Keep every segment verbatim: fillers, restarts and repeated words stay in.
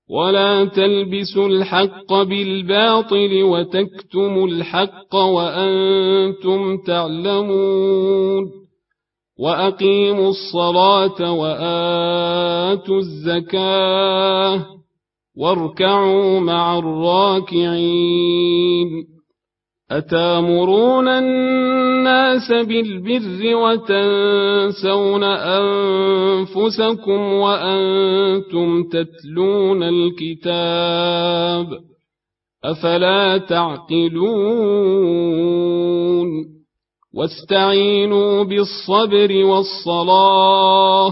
ولا تلبسوا الحق بالباطل وتكتموا الحق وأنتم تعلمون وأقيموا الصلاة وآتوا الزكاة واركعوا مع الراكعين أتامرون الناس بالبر وتنسون أنفسكم وأنتم تتلون الكتاب أفلا تعقلون واستعينوا بالصبر والصلاة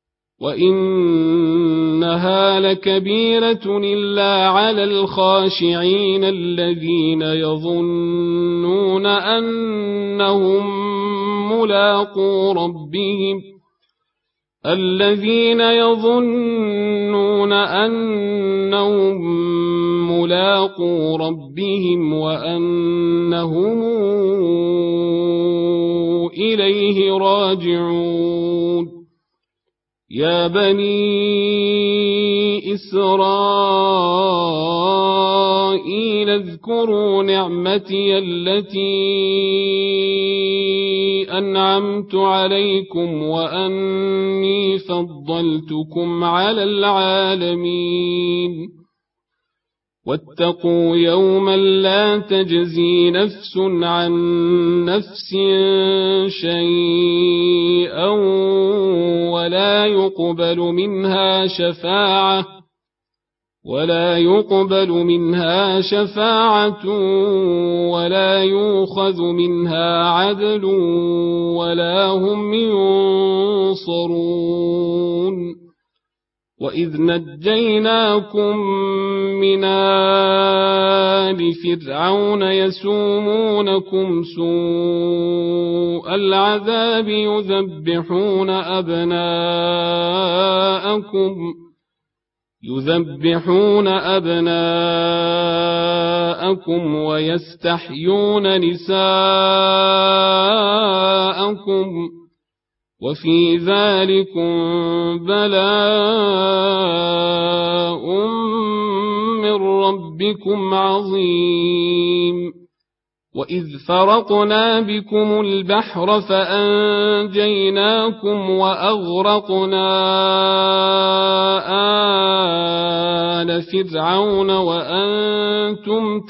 وإنها لكبيرة إلا على الخاشعين الذين يظنون أنهم ملاقو ربهم الذين يظنون أنهم ملاقو ربهم وأنهم إليه راجعون يا بني إسرائيل اذكروا نعمتي التي أنعمت عليكم وأني فضلتكم على العالمين واتقوا يوما لا تجزي نفس عن نفس شيئا ولا يقبل منها شفاعة ولا يقبل منها شفاعة ولا يؤخذ منها عدل ولا هم ينصرون وإذ نجيناكم من آل فرعون يسومونكم سوء العذاب يذبحون أبناءكم يذبحون أبناءكم ويستحيون نساءكم وفي ذلكم بلاء من ربكم عظيم وإذ فرقنا بكم البحر فأنجيناكم وأغرقنا آل فرعون وأنتم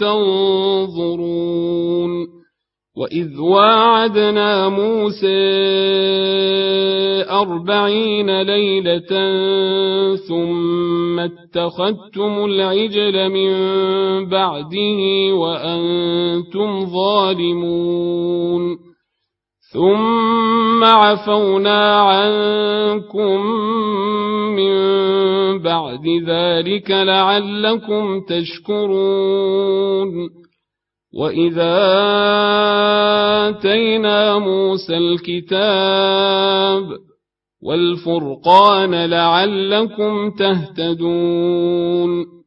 تنظرون وإذ واعدنا موسى أربعين ليلة ثم اتخذتم العجل من بعده وأنتم ظالمون ثم عفونا عنكم من بعد ذلك لعلكم تشكرون وإذا آتينا موسى الكتاب والفرقان لعلكم تهتدون